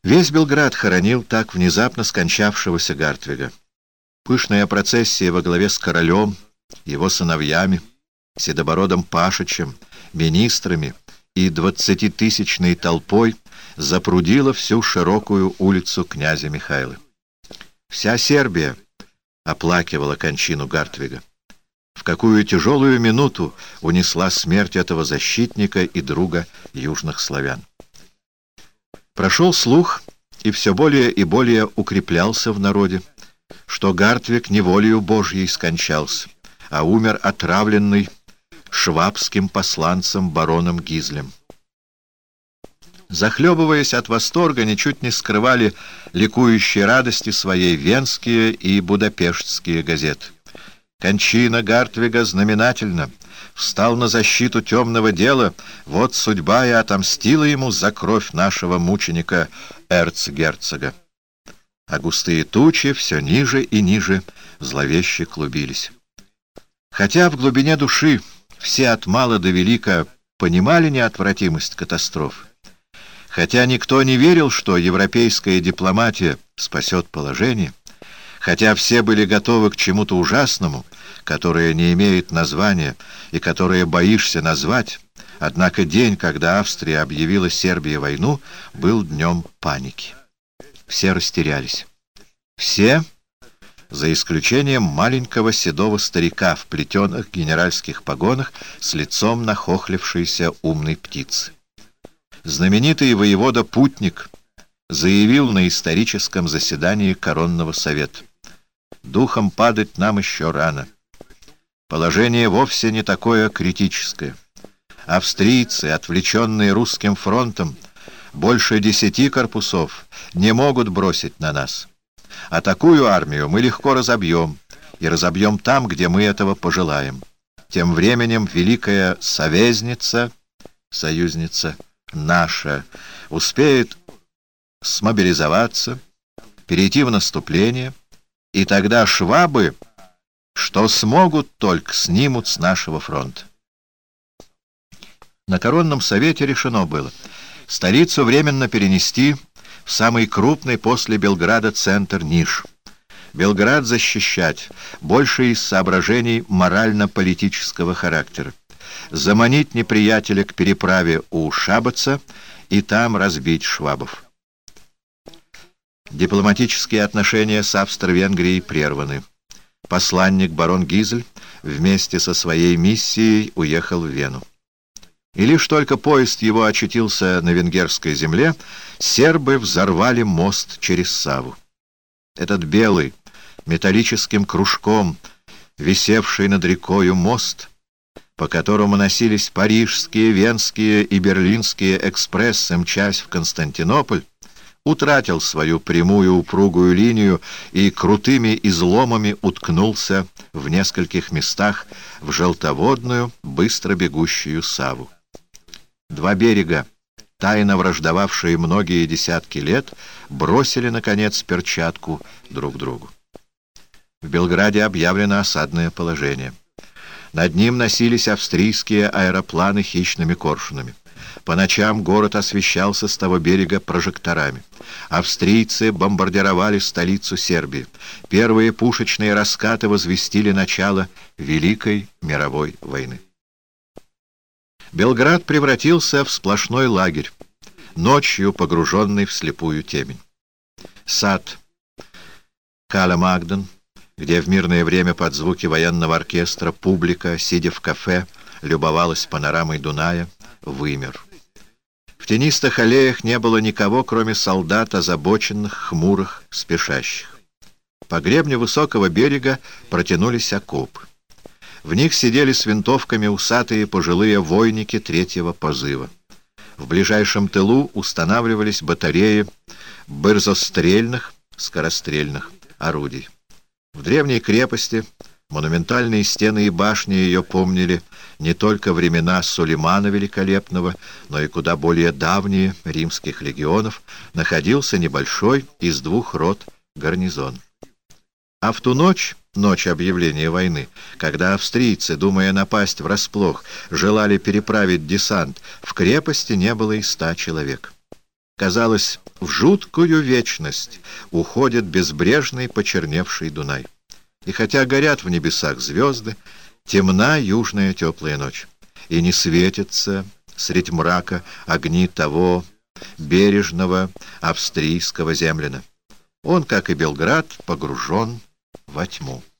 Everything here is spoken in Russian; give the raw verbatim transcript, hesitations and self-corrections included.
Весь Белград хоронил так внезапно скончавшегося Гартвига. Пышная процессия во главе с королем, его сыновьями, седобородым пашичем, министрами и двадцатитысячной толпой запрудила всю широкую улицу князя Михаила. Вся Сербия оплакивала кончину Гартвига. В какую тяжелую минуту унесла смерть этого защитника и друга южных славян. Прошел слух, и все более и более укреплялся в народе, что Гартвиг не волею Божьей скончался, а умер отравленный швабским посланцем бароном Гизлем. Захлебываясь от восторга, ничуть не скрывали ликующей радости своей венские и будапештские газеты. Кончина Гартвига знаменательна. Встал на защиту темного дела, вот судьба и отомстила ему за кровь нашего мученика эрцгерцога. А густые тучи все ниже и ниже зловеще клубились. Хотя в глубине души все от мала до велика понимали неотвратимость катастрофы, хотя никто не верил, что европейская дипломатия спасет положение, хотя все были готовы к чему-то ужасному, которое не имеет названия и которое боишься назвать, однако день, когда Австрия объявила Сербии войну, был днем паники. Все растерялись. Все, за исключением маленького седого старика в плетеных генеральских погонах с лицом нахохлившейся умной птицы. Знаменитый воевода Путник заявил на историческом заседании Коронного совета: «Духом падать нам еще рано. Положение вовсе не такое критическое. Австрийцы, отвлеченные русским фронтом, больше десяти корпусов не могут бросить на нас. А такую армию мы легко разобьем, и разобьем там, где мы этого пожелаем. Тем временем великая союзница, союзница наша, успеет смобилизоваться, перейти в наступление, и тогда швабы, что смогут, только снимут с нашего фронта». На Коронном совете решено было столицу временно перенести в самый крупный после Белграда центр Ниш. Белград защищать больше из соображений морально-политического характера. Заманить неприятеля к переправе у Шабаца и там разбить швабов. Дипломатические отношения с Австро-Венгрией прерваны. Посланник барон Гизель вместе со своей миссией уехал в Вену. И лишь только поезд его очутился на венгерской земле, сербы взорвали мост через Саву. Этот белый, металлическим кружком висевший над рекою мост, по которому носились парижские, венские и берлинские экспрессы, мчась в Константинополь, утратил свою прямую упругую линию и крутыми изломами уткнулся в нескольких местах в желтоводную, быстро бегущую Саву. Два берега, тайно враждовавшие многие десятки лет, бросили, наконец, перчатку друг другу. В Белграде объявлено осадное положение. Над ним носились австрийские аэропланы хищными коршунами. По ночам город освещался с того берега прожекторами. Австрийцы бомбардировали столицу Сербии. Первые пушечные раскаты возвестили начало Великой мировой войны. Белград превратился в сплошной лагерь, ночью погруженный в слепую темень. Сад Каля Магден, где в мирное время под звуки военного оркестра публика, сидя в кафе, любовалась панорамой Дуная, вымер. В тенистых аллеях не было никого, кроме солдат, озабоченных, хмурых, спешащих. По гребню высокого берега протянулись окопы. В них сидели с винтовками усатые пожилые войники третьего позыва. В ближайшем тылу устанавливались батареи бырзострельных, скорострельных орудий. В древней крепости монументальные стены и башни ее помнили не только времена Сулеймана Великолепного, но и куда более давние римских легионов, находился небольшой из двух рот гарнизон. А в ту ночь, ночь объявления войны, когда австрийцы, думая напасть врасплох, желали переправить десант, в крепости не было и ста человек. Казалось, в жуткую вечность уходит безбрежный почерневший Дунай. И хотя горят в небесах звезды, темна южная теплая ночь, и не светятся средь мрака огни того бережного австрийского земляна. Он, как и Белград, погружен во тьму.